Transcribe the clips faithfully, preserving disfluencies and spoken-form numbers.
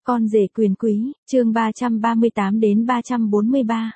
Con rể quyền quý, chương ba trăm ba mươi tám đến ba trăm bốn mươi ba.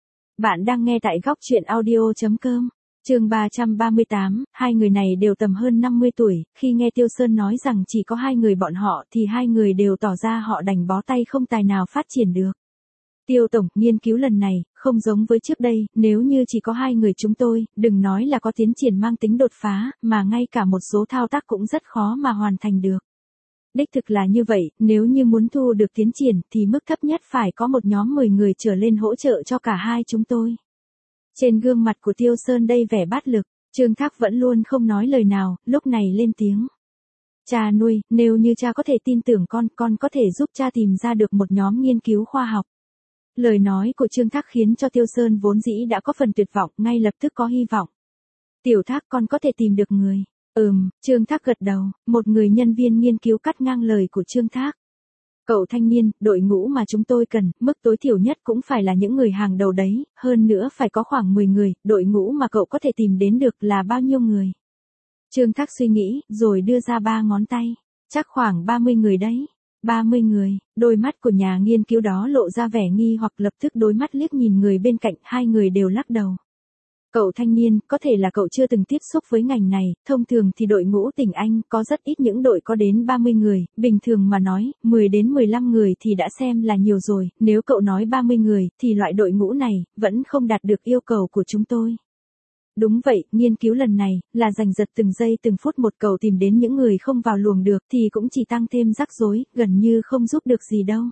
Bạn đang nghe tại góc truyện audio chấm com. Chương ba trăm ba mươi tám, hai người này đều tầm hơn năm mươi tuổi, khi nghe Tiêu Sơn nói rằng chỉ có hai người bọn họ thì hai người đều tỏ ra họ đành bó tay không tài nào phát triển được. Tiêu tổng, nghiên cứu lần này, không giống với trước đây, nếu như chỉ có hai người chúng tôi, đừng nói là có tiến triển mang tính đột phá, mà ngay cả một số thao tác cũng rất khó mà hoàn thành được. Đích thực là như vậy, nếu như muốn thu được tiến triển thì mức thấp nhất phải có một nhóm mười người trở lên hỗ trợ cho cả hai chúng tôi. Trên gương mặt của Tiêu Sơn đây vẻ bát lực, Trương Thác vẫn luôn không nói lời nào, lúc này lên tiếng. Cha nuôi, nếu như cha có thể tin tưởng con, con có thể giúp cha tìm ra được một nhóm nghiên cứu khoa học. Lời nói của Trương Thác khiến cho Tiêu Sơn vốn dĩ đã có phần tuyệt vọng, ngay lập tức có hy vọng. Tiểu Thác, con có thể tìm được người. Ừm, Trương Thác gật đầu, một người nhân viên nghiên cứu cắt ngang lời của Trương Thác. Cậu thanh niên, đội ngũ mà chúng tôi cần, mức tối thiểu nhất cũng phải là những người hàng đầu đấy, hơn nữa phải có khoảng mười người, đội ngũ mà cậu có thể tìm đến được là bao nhiêu người? Trương Thác suy nghĩ, rồi đưa ra ba ngón tay, chắc khoảng ba mươi người đấy. ba mươi người, đôi mắt của nhà nghiên cứu đó lộ ra vẻ nghi hoặc lập tức đối mắt liếc nhìn người bên cạnh, hai người đều lắc đầu. Cậu thanh niên, có thể là cậu chưa từng tiếp xúc với ngành này, thông thường thì đội ngũ tỉnh Anh có rất ít những đội có đến ba mươi người, bình thường mà nói, mười đến mười lăm người thì đã xem là nhiều rồi, nếu cậu nói ba mươi người, thì loại đội ngũ này, vẫn không đạt được yêu cầu của chúng tôi. Đúng vậy, nghiên cứu lần này, là giành giật từng giây từng phút một, cậu tìm đến những người không vào luồng được thì cũng chỉ tăng thêm rắc rối, gần như không giúp được gì đâu.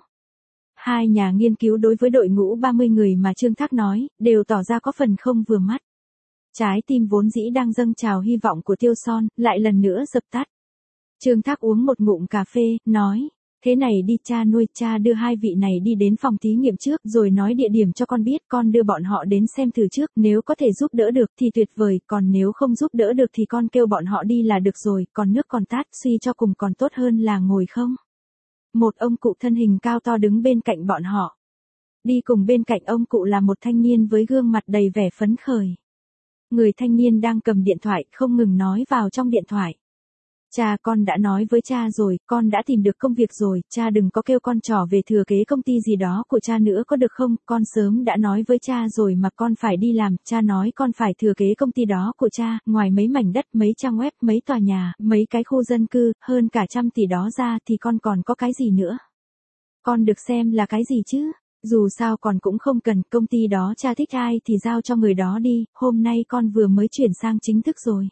Hai nhà nghiên cứu đối với đội ngũ ba mươi người mà Trương Thác nói, đều tỏ ra có phần không vừa mắt. Trái tim vốn dĩ đang dâng trào hy vọng của Tiêu Son, lại lần nữa dập tắt. Trương Thác uống một ngụm cà phê, nói, thế này đi cha nuôi, cha đưa hai vị này đi đến phòng thí nghiệm trước, rồi nói địa điểm cho con biết, con đưa bọn họ đến xem thử trước, nếu có thể giúp đỡ được thì tuyệt vời, còn nếu không giúp đỡ được thì con kêu bọn họ đi là được rồi, còn nước còn tát, suy cho cùng còn tốt hơn là ngồi không. Một ông cụ thân hình cao to đứng bên cạnh bọn họ. Đi cùng bên cạnh ông cụ là một thanh niên với gương mặt đầy vẻ phấn khởi. Người thanh niên đang cầm điện thoại, không ngừng nói vào trong điện thoại. Cha, con đã nói với cha rồi, con đã tìm được công việc rồi, cha đừng có kêu con trò về thừa kế công ty gì đó của cha nữa có được không, con sớm đã nói với cha rồi mà con phải đi làm, cha nói con phải thừa kế công ty đó của cha, ngoài mấy mảnh đất, mấy trang web, mấy tòa nhà, mấy cái khu dân cư, hơn cả trăm tỷ đó ra thì con còn có cái gì nữa. Con được xem là cái gì chứ? Dù sao còn cũng không cần, công ty đó cha thích ai thì giao cho người đó đi, hôm nay con vừa mới chuyển sang chính thức rồi.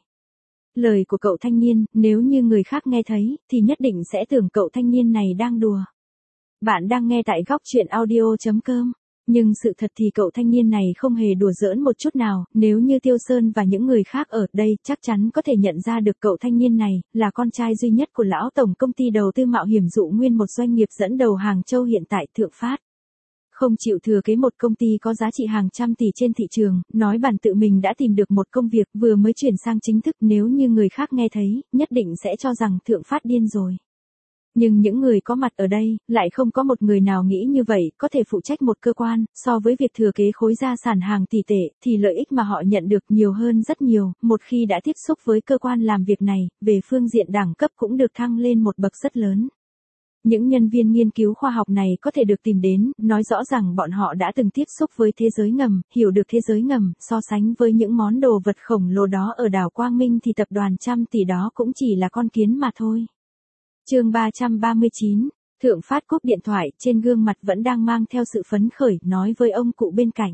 Lời của cậu thanh niên, nếu như người khác nghe thấy, thì nhất định sẽ tưởng cậu thanh niên này đang đùa. Bạn đang nghe tại góc truyện audio chấm com. Nhưng sự thật thì cậu thanh niên này không hề đùa giỡn một chút nào, nếu như Tiêu Sơn và những người khác ở đây chắc chắn có thể nhận ra được cậu thanh niên này, là con trai duy nhất của lão tổng công ty đầu tư mạo hiểm dụ nguyên, một doanh nghiệp dẫn đầu Hàng Châu hiện tại, Thượng Phát. Không chịu thừa kế một công ty có giá trị hàng trăm tỷ trên thị trường, nói bản tự mình đã tìm được một công việc vừa mới chuyển sang chính thức, nếu như người khác nghe thấy, nhất định sẽ cho rằng Thượng Phát điên rồi. Nhưng những người có mặt ở đây, lại không có một người nào nghĩ như vậy, có thể phụ trách một cơ quan, so với việc thừa kế khối gia sản hàng tỷ tệ, thì lợi ích mà họ nhận được nhiều hơn rất nhiều, một khi đã tiếp xúc với cơ quan làm việc này, về phương diện đẳng cấp cũng được thăng lên một bậc rất lớn. Những nhân viên nghiên cứu khoa học này có thể được tìm đến, nói rõ rằng bọn họ đã từng tiếp xúc với thế giới ngầm, hiểu được thế giới ngầm, so sánh với những món đồ vật khổng lồ đó ở đảo Quang Minh thì tập đoàn trăm tỷ đó cũng chỉ là con kiến mà thôi. Chương ba trăm ba mươi chín, Thượng Phát cúp điện thoại, trên gương mặt vẫn đang mang theo sự phấn khởi, nói với ông cụ bên cạnh.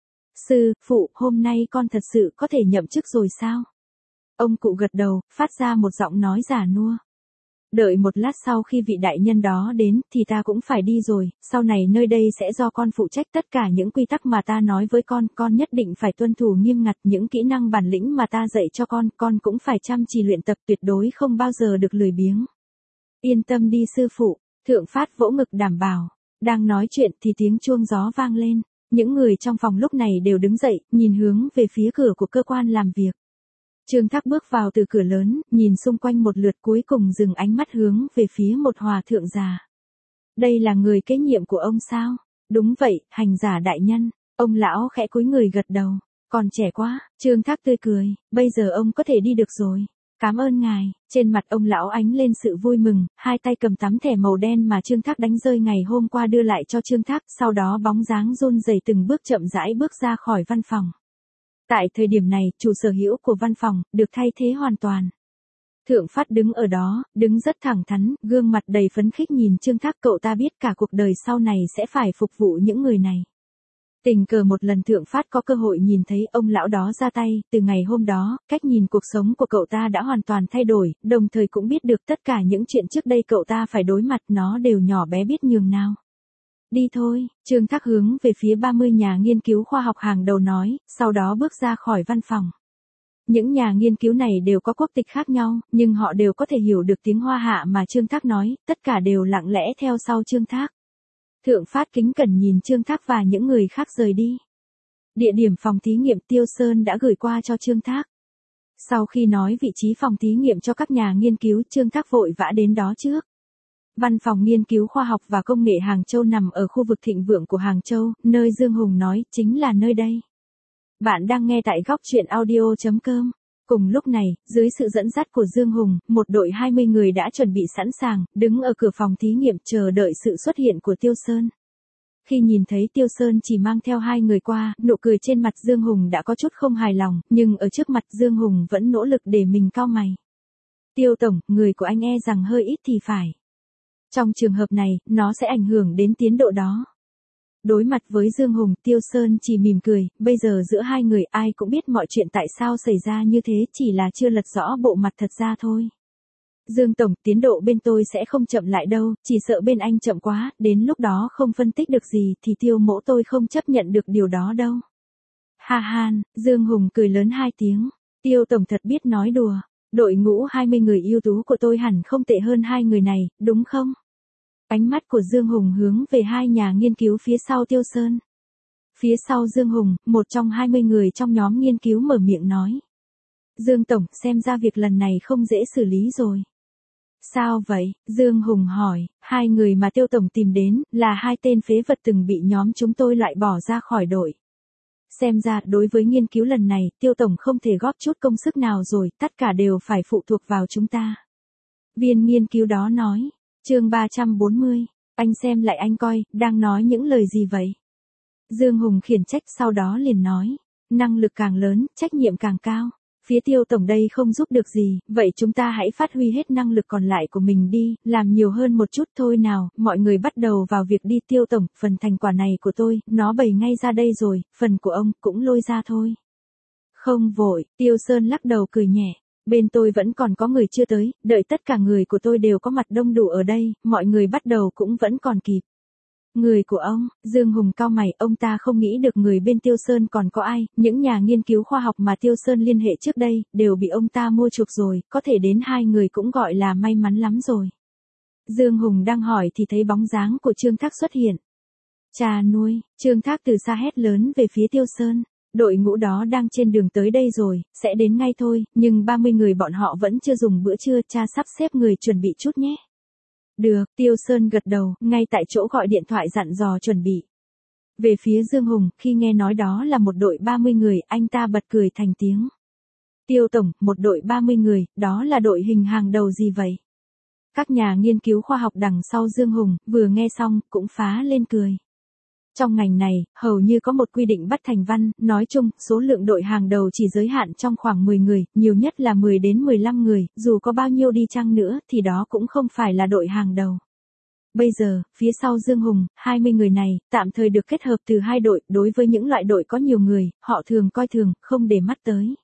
Sư, phụ, hôm nay con thật sự có thể nhậm chức rồi sao? Ông cụ gật đầu, phát ra một giọng nói già nua. Đợi một lát, sau khi vị đại nhân đó đến, thì ta cũng phải đi rồi, sau này nơi đây sẽ do con phụ trách tất cả những quy tắc mà ta nói với con, con nhất định phải tuân thủ nghiêm ngặt những kỹ năng bản lĩnh mà ta dạy cho con, con cũng phải chăm chỉ luyện tập, tuyệt đối không bao giờ được lười biếng. Yên tâm đi sư phụ, Thượng Phát vỗ ngực đảm bảo. Đang nói chuyện thì tiếng chuông gió vang lên, những người trong phòng lúc này đều đứng dậy, nhìn hướng về phía cửa của cơ quan làm việc. Trương Thác bước vào từ cửa lớn, nhìn xung quanh một lượt cuối cùng dừng ánh mắt hướng về phía một hòa thượng già. Đây là người kế nhiệm của ông sao? Đúng vậy, hành giả đại nhân. Ông lão khẽ cúi người gật đầu. Còn trẻ quá, Trương Thác tươi cười, bây giờ ông có thể đi được rồi. Cảm ơn ngài, trên mặt ông lão ánh lên sự vui mừng, hai tay cầm tấm thẻ màu đen mà Trương Thác đánh rơi ngày hôm qua đưa lại cho Trương Thác, sau đó bóng dáng run rẩy từng bước chậm rãi bước ra khỏi văn phòng. Tại thời điểm này, chủ sở hữu của văn phòng, được thay thế hoàn toàn. Thượng Phát đứng ở đó, đứng rất thẳng thắn, gương mặt đầy phấn khích nhìn Trương Thác, cậu ta biết cả cuộc đời sau này sẽ phải phục vụ những người này. Tình cờ một lần Thượng Phát có cơ hội nhìn thấy ông lão đó ra tay, từ ngày hôm đó, cách nhìn cuộc sống của cậu ta đã hoàn toàn thay đổi, đồng thời cũng biết được tất cả những chuyện trước đây cậu ta phải đối mặt nó đều nhỏ bé biết nhường nào. Đi thôi, Trương Thác hướng về phía ba mươi nhà nghiên cứu khoa học hàng đầu nói, sau đó bước ra khỏi văn phòng. Những nhà nghiên cứu này đều có quốc tịch khác nhau, nhưng họ đều có thể hiểu được tiếng Hoa Hạ mà Trương Thác nói, tất cả đều lặng lẽ theo sau Trương Thác. Thượng Phát kính cẩn nhìn Trương Thác và những người khác rời đi. Địa điểm phòng thí nghiệm Tiêu Sơn đã gửi qua cho Trương Thác. Sau khi nói vị trí phòng thí nghiệm cho các nhà nghiên cứu, Trương Thác vội vã đến đó trước. Văn phòng nghiên cứu khoa học và công nghệ Hàng Châu nằm ở khu vực thịnh vượng của Hàng Châu, nơi Dương Hùng nói chính là nơi đây. Bạn đang nghe tại góc truyện audio chấm com. Cùng lúc này, dưới sự dẫn dắt của Dương Hùng, một đội hai mươi người đã chuẩn bị sẵn sàng, đứng ở cửa phòng thí nghiệm chờ đợi sự xuất hiện của Tiêu Sơn. Khi nhìn thấy Tiêu Sơn chỉ mang theo hai người qua, nụ cười trên mặt Dương Hùng đã có chút không hài lòng, nhưng ở trước mặt Dương Hùng vẫn nỗ lực để mình cau mày. Tiêu Tổng, người của anh e rằng hơi ít thì phải. Trong trường hợp này, nó sẽ ảnh hưởng đến tiến độ đó. Đối mặt với Dương Hùng, Tiêu Sơn chỉ mỉm cười, bây giờ giữa hai người ai cũng biết mọi chuyện tại sao xảy ra như thế, chỉ là chưa lật rõ bộ mặt thật ra thôi. Dương Tổng, tiến độ bên tôi sẽ không chậm lại đâu, chỉ sợ bên anh chậm quá, đến lúc đó không phân tích được gì thì Tiêu mỗ tôi không chấp nhận được điều đó đâu. Ha han, Dương Hùng cười lớn hai tiếng, Tiêu Tổng thật biết nói đùa, đội ngũ hai mươi người ưu tú của tôi hẳn không tệ hơn hai người này, đúng không? Ánh mắt của Dương Hùng hướng về hai nhà nghiên cứu phía sau Tiêu Sơn. Phía sau Dương Hùng, một trong hai mươi người trong nhóm nghiên cứu mở miệng nói. Dương Tổng, xem ra việc lần này không dễ xử lý rồi. Sao vậy? Dương Hùng hỏi, hai người mà Tiêu Tổng tìm đến, là hai tên phế vật từng bị nhóm chúng tôi loại bỏ ra khỏi đội. Xem ra, đối với nghiên cứu lần này, Tiêu Tổng không thể góp chút công sức nào rồi, tất cả đều phải phụ thuộc vào chúng ta. Viên nghiên cứu đó nói. Chương ba trăm bốn mươi, anh xem lại anh coi, đang nói những lời gì vậy? Dương Hùng khiển trách sau đó liền nói, năng lực càng lớn, trách nhiệm càng cao. Phía Tiêu Tổng đây không giúp được gì, vậy chúng ta hãy phát huy hết năng lực còn lại của mình đi, làm nhiều hơn một chút thôi nào, mọi người bắt đầu vào việc đi. Tiêu Tổng, phần thành quả này của tôi, nó bày ngay ra đây rồi, phần của ông cũng lôi ra thôi. Không vội, Tiêu Sơn lắc đầu cười nhẹ. Bên tôi vẫn còn có người chưa tới, đợi tất cả người của tôi đều có mặt đông đủ ở đây, mọi người bắt đầu cũng vẫn còn kịp. Người của ông, Dương Hùng cau mày, ông ta không nghĩ được người bên Tiêu Sơn còn có ai, những nhà nghiên cứu khoa học mà Tiêu Sơn liên hệ trước đây, đều bị ông ta mua chuộc rồi, có thể đến hai người cũng gọi là may mắn lắm rồi. Dương Hùng đang hỏi thì thấy bóng dáng của Trương Thác xuất hiện. Cha nuôi, Trương Thác từ xa hét lớn về phía Tiêu Sơn. Đội ngũ đó đang trên đường tới đây rồi, sẽ đến ngay thôi, nhưng ba mươi người bọn họ vẫn chưa dùng bữa trưa, cha sắp xếp người chuẩn bị chút nhé. Được, Tiêu Sơn gật đầu, ngay tại chỗ gọi điện thoại dặn dò chuẩn bị. Về phía Dương Hùng, khi nghe nói đó là một đội ba mươi người, anh ta bật cười thành tiếng. Tiêu Tổng, một đội ba mươi người, đó là đội hình hàng đầu gì vậy? Các nhà nghiên cứu khoa học đằng sau Dương Hùng, vừa nghe xong, cũng phá lên cười. Trong ngành này, hầu như có một quy định bắt thành văn, nói chung, số lượng đội hàng đầu chỉ giới hạn trong khoảng mười người, nhiều nhất là mười đến mười lăm người, dù có bao nhiêu đi chăng nữa, thì đó cũng không phải là đội hàng đầu. Bây giờ, phía sau Dương Hùng, hai mươi người này, tạm thời được kết hợp từ hai đội, đối với những loại đội có nhiều người, họ thường coi thường, không để mắt tới.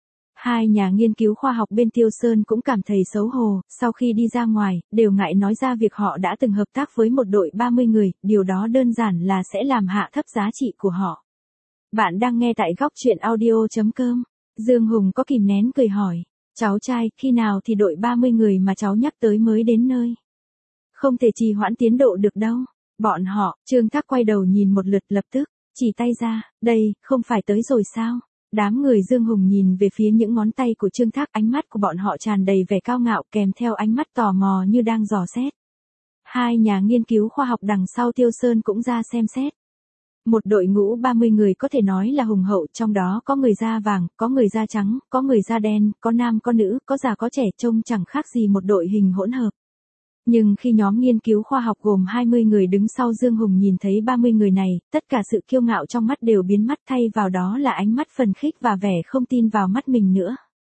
Hai nhà nghiên cứu khoa học bên Tiêu Sơn cũng cảm thấy xấu hổ, sau khi đi ra ngoài, đều ngại nói ra việc họ đã từng hợp tác với một đội ba mươi người, điều đó đơn giản là sẽ làm hạ thấp giá trị của họ. Bạn đang nghe tại góc truyện audio chấm com. Dương Hùng có kìm nén cười hỏi, cháu trai, khi nào thì đội ba mươi người mà cháu nhắc tới mới đến nơi? Không thể trì hoãn tiến độ được đâu. Bọn họ, Trương Thác quay đầu nhìn một lượt lập tức, chỉ tay ra, đây, không phải tới rồi sao? Đám người Dương Hùng nhìn về phía những ngón tay của Trương Thác, ánh mắt của bọn họ tràn đầy vẻ cao ngạo kèm theo ánh mắt tò mò như đang dò xét. Hai nhà nghiên cứu khoa học đằng sau Tiêu Sơn cũng ra xem xét. Một đội ngũ ba mươi người có thể nói là hùng hậu, trong đó có người da vàng, có người da trắng, có người da đen, có nam có nữ, có già có trẻ, trông chẳng khác gì một đội hình hỗn hợp. Nhưng khi nhóm nghiên cứu khoa học gồm hai mươi người đứng sau Dương Hùng nhìn thấy ba mươi người này, tất cả sự kiêu ngạo trong mắt đều biến mất, thay vào đó là ánh mắt phấn khích và vẻ không tin vào mắt mình nữa.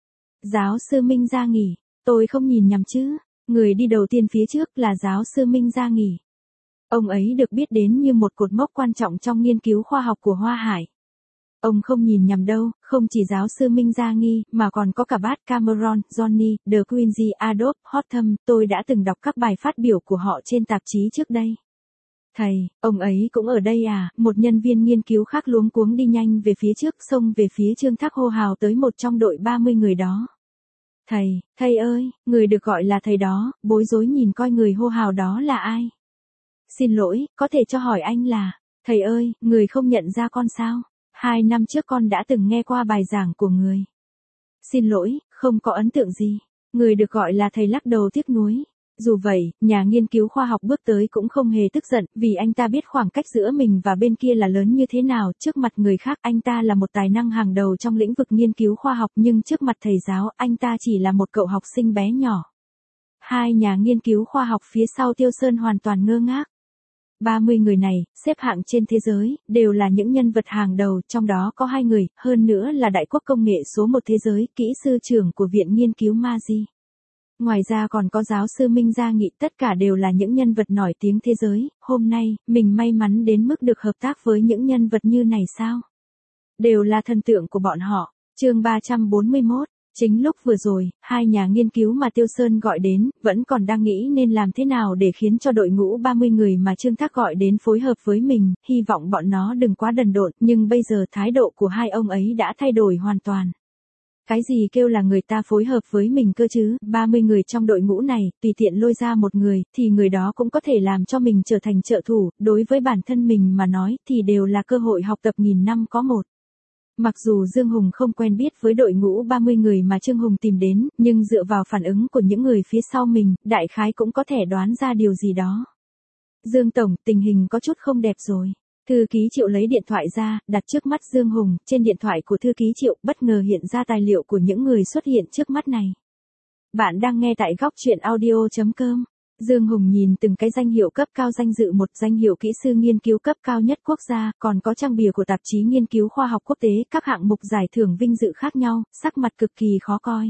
Giáo sư Minh Gia Nghỉ, tôi không nhìn nhầm chứ, người đi đầu tiên phía trước là giáo sư Minh Gia Nghỉ. Ông ấy được biết đến như một cột mốc quan trọng trong nghiên cứu khoa học của Hoa Hải. Ông không nhìn nhầm đâu, không chỉ giáo sư Minh Gia Nghi, mà còn có cả Bart Cameron, Johnny, De Quincey, Adolf Hotham, tôi đã từng đọc các bài phát biểu của họ trên tạp chí trước đây. Thầy, ông ấy cũng ở đây à, một nhân viên nghiên cứu khác luống cuống đi nhanh về phía trước, xông về phía Trương Thác hô hào tới một trong đội ba mươi người đó. Thầy, thầy ơi, người được gọi là thầy đó, bối rối nhìn coi người hô hào đó là ai. Xin lỗi, có thể cho hỏi anh là, thầy ơi, người không nhận ra con sao? Hai năm trước con đã từng nghe qua bài giảng của người. Xin lỗi, không có ấn tượng gì. Người được gọi là thầy lắc đầu tiếc nuối. Dù vậy, nhà nghiên cứu khoa học bước tới cũng không hề tức giận, vì anh ta biết khoảng cách giữa mình và bên kia là lớn như thế nào. Trước mặt người khác anh ta là một tài năng hàng đầu trong lĩnh vực nghiên cứu khoa học, nhưng trước mặt thầy giáo anh ta chỉ là một cậu học sinh bé nhỏ. Hai nhà nghiên cứu khoa học phía sau Tiêu Sơn hoàn toàn ngơ ngác. ba mươi người này, xếp hạng trên thế giới, đều là những nhân vật hàng đầu, trong đó có hai người, hơn nữa là đại quốc công nghệ số một thế giới, kỹ sư trưởng của Viện Nghiên cứu Maji. Ngoài ra còn có giáo sư Minh Gia Nghị, tất cả đều là những nhân vật nổi tiếng thế giới. Hôm nay, mình may mắn đến mức được hợp tác với những nhân vật như này sao? Đều là thần tượng của bọn họ. Chương ba trăm bốn mươi mốt. Chính lúc vừa rồi, hai nhà nghiên cứu mà Tiêu Sơn gọi đến, vẫn còn đang nghĩ nên làm thế nào để khiến cho đội ngũ ba mươi người mà Trương Thác gọi đến phối hợp với mình, hy vọng bọn nó đừng quá đần độn, nhưng bây giờ thái độ của hai ông ấy đã thay đổi hoàn toàn. Cái gì kêu là người ta phối hợp với mình cơ chứ, ba mươi người trong đội ngũ này, tùy tiện lôi ra một người, thì người đó cũng có thể làm cho mình trở thành trợ thủ, đối với bản thân mình mà nói, thì đều là cơ hội học tập nghìn năm có một. Mặc dù Dương Hùng không quen biết với đội ngũ ba mươi người mà Trương Hùng tìm đến, nhưng dựa vào phản ứng của những người phía sau mình, đại khái cũng có thể đoán ra điều gì đó. Dương Tổng, tình hình có chút không đẹp rồi. Thư ký Triệu lấy điện thoại ra, đặt trước mắt Dương Hùng, trên điện thoại của thư ký Triệu bất ngờ hiện ra tài liệu của những người xuất hiện trước mắt này. Bạn đang nghe tại góc truyện audio chấm com. Dương Hùng nhìn từng cái danh hiệu cấp cao danh dự một danh hiệu kỹ sư nghiên cứu cấp cao nhất quốc gia, còn có trang bìa của tạp chí nghiên cứu khoa học quốc tế, các hạng mục giải thưởng vinh dự khác nhau, sắc mặt cực kỳ khó coi.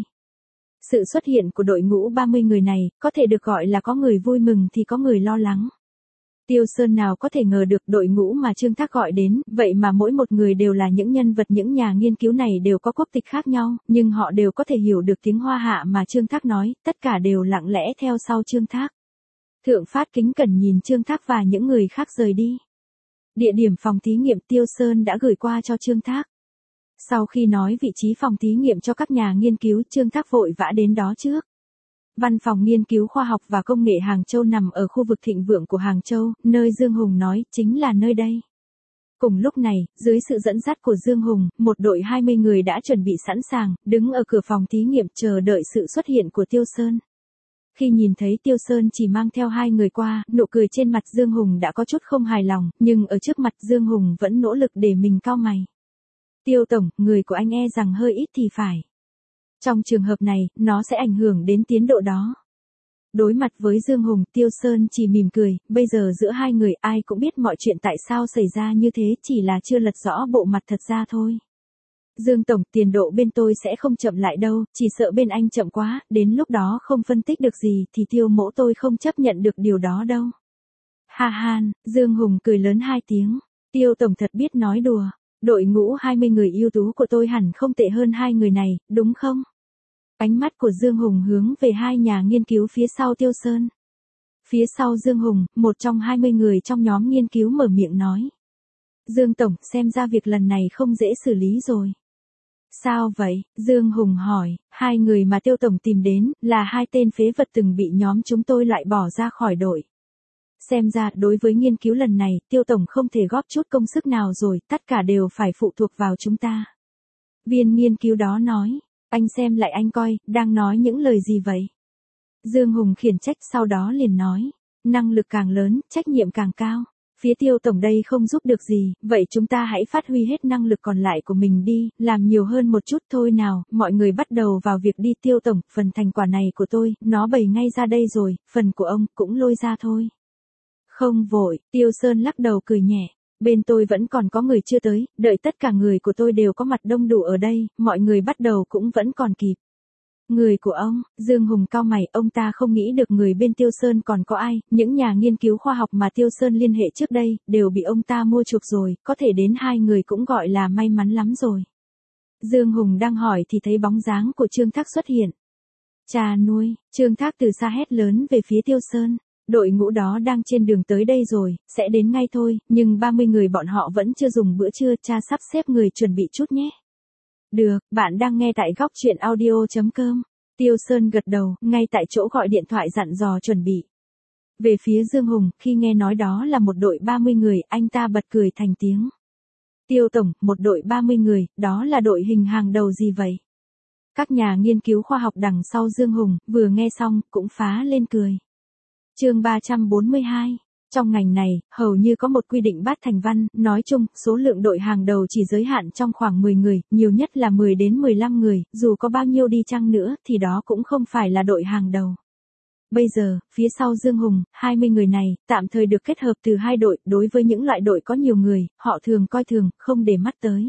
Sự xuất hiện của đội ngũ ba mươi người này, có thể được gọi là có người vui mừng thì có người lo lắng. Tiêu Sơn nào có thể ngờ được đội ngũ mà Trương Thác gọi đến, vậy mà mỗi một người đều là những nhân vật, những nhà nghiên cứu này đều có quốc tịch khác nhau, nhưng họ đều có thể hiểu được tiếng Hoa Hạ mà Trương Thác nói, tất cả đều lặng lẽ theo sau Trương Thác. Thượng Phát kính cẩn nhìn Trương Thác và những người khác rời đi. Địa điểm phòng thí nghiệm Tiêu Sơn đã gửi qua cho Trương Thác. Sau khi nói vị trí phòng thí nghiệm cho các nhà nghiên cứu, Trương Thác vội vã đến đó trước. Văn phòng nghiên cứu khoa học và công nghệ Hàng Châu nằm ở khu vực thịnh vượng của Hàng Châu, nơi Dương Hùng nói chính là nơi đây. Cùng lúc này, dưới sự dẫn dắt của Dương Hùng, một đội hai mươi người đã chuẩn bị sẵn sàng, đứng ở cửa phòng thí nghiệm chờ đợi sự xuất hiện của Tiêu Sơn. Khi nhìn thấy Tiêu Sơn chỉ mang theo hai người qua, nụ cười trên mặt Dương Hùng đã có chút không hài lòng, nhưng ở trước mặt Dương Hùng vẫn nỗ lực để mình cau mày. Tiêu Tổng, người của anh e rằng hơi ít thì phải. Trong trường hợp này, nó sẽ ảnh hưởng đến tiến độ đó. Đối mặt với Dương Hùng, Tiêu Sơn chỉ mỉm cười, bây giờ giữa hai người ai cũng biết mọi chuyện tại sao xảy ra như thế, chỉ là chưa lật rõ bộ mặt thật ra thôi. Dương Tổng, tiền độ bên tôi sẽ không chậm lại đâu, chỉ sợ bên anh chậm quá, đến lúc đó không phân tích được gì thì Tiêu mỗ tôi không chấp nhận được điều đó đâu. Ha han, Dương Hùng cười lớn hai tiếng, Tiêu Tổng thật biết nói đùa, đội ngũ hai mươi người ưu tú của tôi hẳn không tệ hơn hai người này, đúng không? Ánh mắt của Dương Hùng hướng về hai nhà nghiên cứu phía sau Tiêu Sơn. Phía sau Dương Hùng, một trong hai mươi người trong nhóm nghiên cứu mở miệng nói. Dương Tổng, xem ra việc lần này không dễ xử lý rồi. Sao vậy? Dương Hùng hỏi, hai người mà Tiêu Tổng tìm đến, là hai tên phế vật từng bị nhóm chúng tôi loại bỏ ra khỏi đội. Xem ra, đối với nghiên cứu lần này, Tiêu Tổng không thể góp chút công sức nào rồi, tất cả đều phải phụ thuộc vào chúng ta. Viên nghiên cứu đó nói, anh xem lại anh coi, đang nói những lời gì vậy? Dương Hùng khiển trách sau đó liền nói, năng lực càng lớn, trách nhiệm càng cao. Phía Tiêu tổng đây không giúp được gì, vậy chúng ta hãy phát huy hết năng lực còn lại của mình đi, làm nhiều hơn một chút thôi nào, mọi người bắt đầu vào việc đi. Tiêu tổng, phần thành quả này của tôi, nó bày ngay ra đây rồi, phần của ông cũng lôi ra thôi. Không vội, Tiêu Sơn lắc đầu cười nhẹ. Bên tôi vẫn còn có người chưa tới, đợi tất cả người của tôi đều có mặt đông đủ ở đây, mọi người bắt đầu cũng vẫn còn kịp. Người của ông, Dương Hùng cau mày, ông ta không nghĩ được người bên Tiêu Sơn còn có ai, những nhà nghiên cứu khoa học mà Tiêu Sơn liên hệ trước đây, đều bị ông ta mua chuộc rồi, có thể đến hai người cũng gọi là may mắn lắm rồi. Dương Hùng đang hỏi thì thấy bóng dáng của Trương Thác xuất hiện. Cha nuôi, Trương Thác từ xa hét lớn về phía Tiêu Sơn. Đội ngũ đó đang trên đường tới đây rồi, sẽ đến ngay thôi, nhưng ba mươi người bọn họ vẫn chưa dùng bữa trưa, cha sắp xếp người chuẩn bị chút nhé. Được, bạn đang nghe tại góc truyện audio chấm com. Tiêu Sơn gật đầu, ngay tại chỗ gọi điện thoại dặn dò chuẩn bị. Về phía Dương Hùng, khi nghe nói đó là một đội ba mươi người, anh ta bật cười thành tiếng. Tiêu tổng, một đội ba mươi người, đó là đội hình hàng đầu gì vậy? Các nhà nghiên cứu khoa học đằng sau Dương Hùng, vừa nghe xong, cũng phá lên cười. Chương ba trăm bốn mươi hai. Trong ngành này, hầu như có một quy định bát thành văn, nói chung, số lượng đội hàng đầu chỉ giới hạn trong khoảng mười người, nhiều nhất là mười đến mười lăm người, dù có bao nhiêu đi chăng nữa, thì đó cũng không phải là đội hàng đầu. Bây giờ, phía sau Dương Hùng, hai mươi người này, tạm thời được kết hợp từ hai đội, đối với những loại đội có nhiều người, họ thường coi thường, không để mắt tới.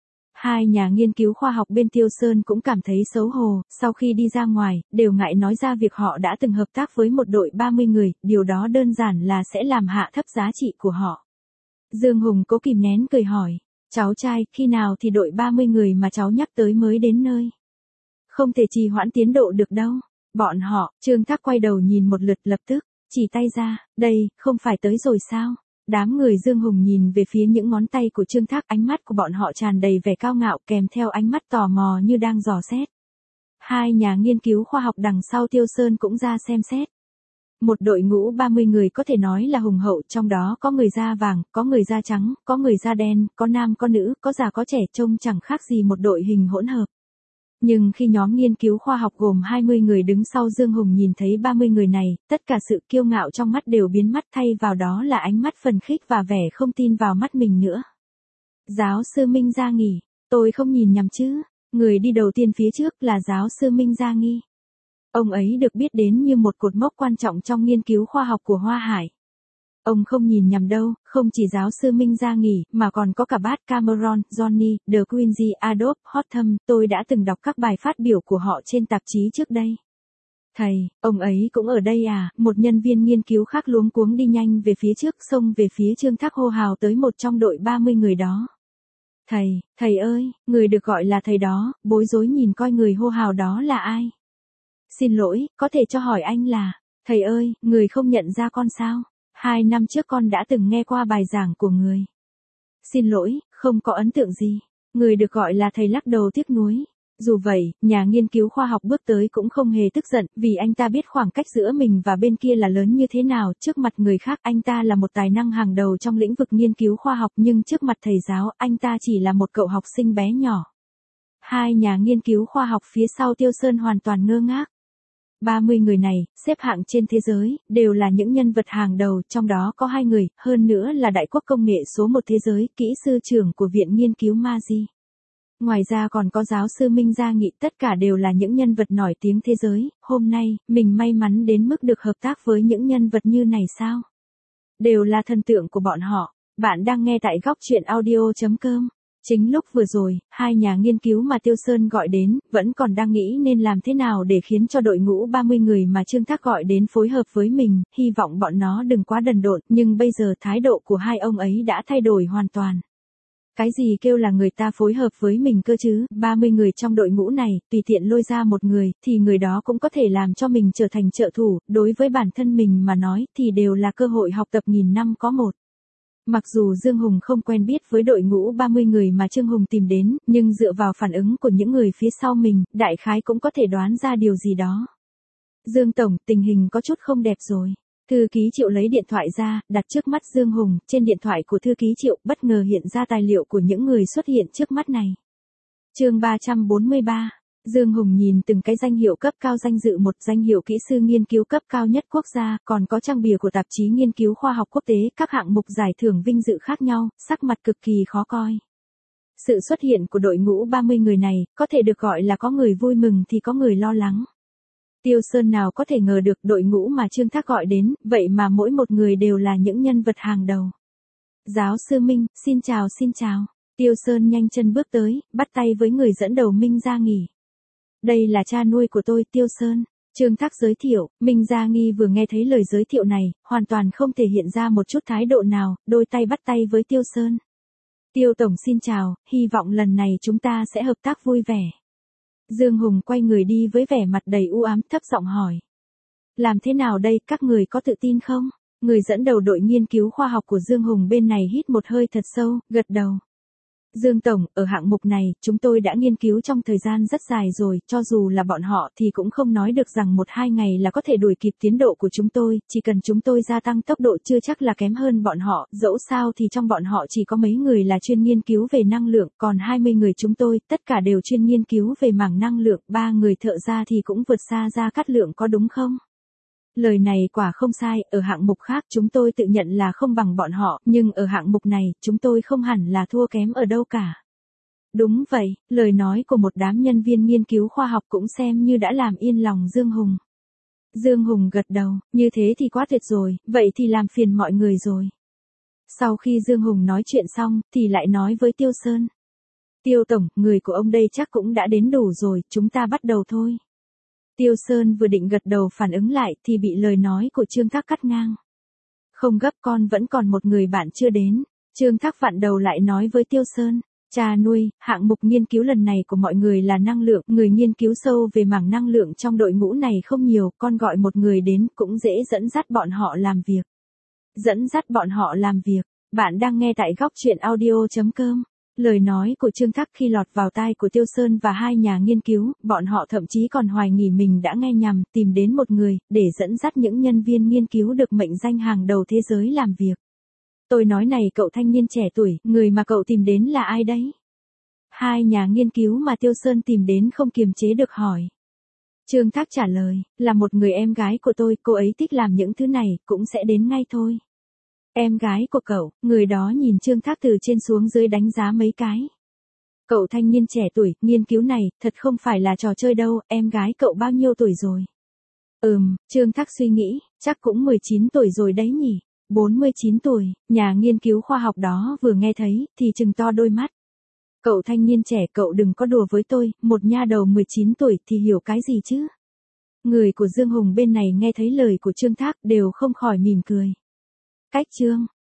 Hai nhà nghiên cứu khoa học bên Tiêu Sơn cũng cảm thấy xấu hổ, sau khi đi ra ngoài, đều ngại nói ra việc họ đã từng hợp tác với một đội ba mươi người, điều đó đơn giản là sẽ làm hạ thấp giá trị của họ. Dương Hùng cố kìm nén cười hỏi, cháu trai, khi nào thì đội ba mươi người mà cháu nhắc tới mới đến nơi? Không thể trì hoãn tiến độ được đâu. Bọn họ, Trương Thác quay đầu nhìn một lượt lập tức, chỉ tay ra, đây, không phải tới rồi sao? Đám người Dương Hùng nhìn về phía những ngón tay của Trương Thác, ánh mắt của bọn họ tràn đầy vẻ cao ngạo kèm theo ánh mắt tò mò như đang dò xét. Hai nhà nghiên cứu khoa học đằng sau Tiêu Sơn cũng ra xem xét. Một đội ngũ ba mươi người có thể nói là hùng hậu, trong đó có người da vàng, có người da trắng, có người da đen, có nam có nữ, có già có trẻ, trông chẳng khác gì một đội hình hỗn hợp. Nhưng khi nhóm nghiên cứu khoa học gồm hai mươi người đứng sau Dương Hùng nhìn thấy ba mươi người này, tất cả sự kiêu ngạo trong mắt đều biến mất, thay vào đó là ánh mắt phấn khích và vẻ không tin vào mắt mình nữa. Giáo sư Minh Gia Nghi, tôi không nhìn nhầm chứ, người đi đầu tiên phía trước là giáo sư Minh Gia Nghi. Ông ấy được biết đến như một cột mốc quan trọng trong nghiên cứu khoa học của Hoa Hải. Ông không nhìn nhầm đâu, không chỉ giáo sư Minh Gia Nghi, mà còn có cả Bart Cameron, Johnny, De Quincy, Adolf Hotham, tôi đã từng đọc các bài phát biểu của họ trên tạp chí trước đây. Thầy, ông ấy cũng ở đây à? Một nhân viên nghiên cứu khác luống cuống đi nhanh về phía trước, xông về phía Trương Thác hô hào tới một trong đội ba mươi người đó. Thầy, thầy ơi, người được gọi là thầy đó, bối rối nhìn coi người hô hào đó là ai. Xin lỗi, có thể cho hỏi anh là, thầy ơi, người không nhận ra con sao? Hai năm trước con đã từng nghe qua bài giảng của người. Xin lỗi, không có ấn tượng gì. Người được gọi là thầy lắc đầu tiếc nuối. Dù vậy, nhà nghiên cứu khoa học bước tới cũng không hề tức giận, vì anh ta biết khoảng cách giữa mình và bên kia là lớn như thế nào. Trước mặt người khác anh ta là một tài năng hàng đầu trong lĩnh vực nghiên cứu khoa học, nhưng trước mặt thầy giáo anh ta chỉ là một cậu học sinh bé nhỏ. Hai nhà nghiên cứu khoa học phía sau Tiêu Sơn hoàn toàn ngơ ngác. ba mươi người này, xếp hạng trên thế giới, đều là những nhân vật hàng đầu, trong đó có hai người, hơn nữa là đại quốc công nghệ số một thế giới, kỹ sư trưởng của Viện Nghiên cứu Maji. Ngoài ra còn có giáo sư Minh Gia Nghị, tất cả đều là những nhân vật nổi tiếng thế giới. Hôm nay, mình may mắn đến mức được hợp tác với những nhân vật như này sao? Đều là thần tượng của bọn họ. Bạn đang nghe tại góc truyện audio chấm com. Chính lúc vừa rồi, hai nhà nghiên cứu mà Tiêu Sơn gọi đến, vẫn còn đang nghĩ nên làm thế nào để khiến cho đội ngũ ba mươi người mà Trương Thác gọi đến phối hợp với mình, hy vọng bọn nó đừng quá đần độn, nhưng bây giờ thái độ của hai ông ấy đã thay đổi hoàn toàn. Cái gì kêu là người ta phối hợp với mình cơ chứ, ba mươi người trong đội ngũ này, tùy tiện lôi ra một người, thì người đó cũng có thể làm cho mình trở thành trợ thủ, đối với bản thân mình mà nói, thì đều là cơ hội học tập nghìn năm có một. Mặc dù Dương Hùng không quen biết với đội ngũ ba mươi người mà Trương Hùng tìm đến, nhưng dựa vào phản ứng của những người phía sau mình, đại khái cũng có thể đoán ra điều gì đó. Dương Tổng, tình hình có chút không đẹp rồi. Thư ký Triệu lấy điện thoại ra, đặt trước mắt Dương Hùng, trên điện thoại của thư ký Triệu bất ngờ hiện ra tài liệu của những người xuất hiện trước mắt này. Chương ba trăm bốn mươi ba. Dương Hùng nhìn từng cái danh hiệu cấp cao, danh dự một danh hiệu kỹ sư nghiên cứu cấp cao nhất quốc gia, còn có trang bìa của tạp chí nghiên cứu khoa học quốc tế, các hạng mục giải thưởng vinh dự khác nhau, sắc mặt cực kỳ khó coi. Sự xuất hiện của đội ngũ ba mươi người này, có thể được gọi là có người vui mừng thì có người lo lắng. Tiêu Sơn nào có thể ngờ được đội ngũ mà Trương Thác gọi đến, vậy mà mỗi một người đều là những nhân vật hàng đầu. Giáo sư Minh, xin chào xin chào. Tiêu Sơn nhanh chân bước tới, bắt tay với người dẫn đầu Minh Gia Nghi. Đây là cha nuôi của tôi, Tiêu Sơn. Trương Thác giới thiệu. Minh Gia Nghi vừa nghe thấy lời giới thiệu này, hoàn toàn không thể hiện ra một chút thái độ nào, đôi tay bắt tay với Tiêu Sơn. Tiêu Tổng xin chào, hy vọng lần này chúng ta sẽ hợp tác vui vẻ. Dương Hùng quay người đi với vẻ mặt đầy u ám, thấp giọng hỏi. Làm thế nào đây, các người có tự tin không? Người dẫn đầu đội nghiên cứu khoa học của Dương Hùng bên này hít một hơi thật sâu, gật đầu. Dương Tổng, ở hạng mục này, chúng tôi đã nghiên cứu trong thời gian rất dài rồi, cho dù là bọn họ thì cũng không nói được rằng một hai ngày là có thể đuổi kịp tiến độ của chúng tôi, chỉ cần chúng tôi gia tăng tốc độ chưa chắc là kém hơn bọn họ, dẫu sao thì trong bọn họ chỉ có mấy người là chuyên nghiên cứu về năng lượng, còn hai mươi người chúng tôi, tất cả đều chuyên nghiên cứu về mảng năng lượng, ba người thợ ra thì cũng vượt xa Gia Cát Lượng có đúng không? Lời này quả không sai, ở hạng mục khác chúng tôi tự nhận là không bằng bọn họ, nhưng ở hạng mục này, chúng tôi không hẳn là thua kém ở đâu cả. Đúng vậy, lời nói của một đám nhân viên nghiên cứu khoa học cũng xem như đã làm yên lòng Dương Hùng. Dương Hùng gật đầu, như thế thì quá tuyệt rồi, vậy thì làm phiền mọi người rồi. Sau khi Dương Hùng nói chuyện xong, thì lại nói với Tiêu Sơn. Tiêu Tổng, người của ông đây chắc cũng đã đến đủ rồi, chúng ta bắt đầu thôi. Tiêu Sơn vừa định gật đầu phản ứng lại thì bị lời nói của Trương Thác cắt ngang. Không gấp, con vẫn còn một người bạn chưa đến. Trương Thác vặn đầu lại nói với Tiêu Sơn. Cha nuôi, hạng mục nghiên cứu lần này của mọi người là năng lượng, người nghiên cứu sâu về mảng năng lượng trong đội ngũ này không nhiều, con gọi một người đến cũng dễ dẫn dắt bọn họ làm việc. Dẫn dắt bọn họ làm việc, bạn đang nghe tại góc truyện audio chấm com. Lời nói của Trương Thác khi lọt vào tai của Tiêu Sơn và hai nhà nghiên cứu, bọn họ thậm chí còn hoài nghi mình đã nghe nhầm, tìm đến một người, để dẫn dắt những nhân viên nghiên cứu được mệnh danh hàng đầu thế giới làm việc. Tôi nói này cậu thanh niên trẻ tuổi, người mà cậu tìm đến là ai đấy? Hai nhà nghiên cứu mà Tiêu Sơn tìm đến không kiềm chế được hỏi. Trương Thác trả lời, là một người em gái của tôi, cô ấy thích làm những thứ này, cũng sẽ đến ngay thôi. Em gái của cậu, người đó nhìn Trương Thác từ trên xuống dưới đánh giá mấy cái. Cậu thanh niên trẻ tuổi, nghiên cứu này, thật không phải là trò chơi đâu, em gái cậu bao nhiêu tuổi rồi? Ừm, Trương Thác suy nghĩ, chắc cũng mười chín tuổi rồi đấy nhỉ, bốn mươi chín tuổi, nhà nghiên cứu khoa học đó vừa nghe thấy, thì trừng to đôi mắt. Cậu thanh niên trẻ, cậu đừng có đùa với tôi, một nha đầu mười chín tuổi thì hiểu cái gì chứ? Người của Dương Hùng bên này nghe thấy lời của Trương Thác đều không khỏi mỉm cười. Cách Trương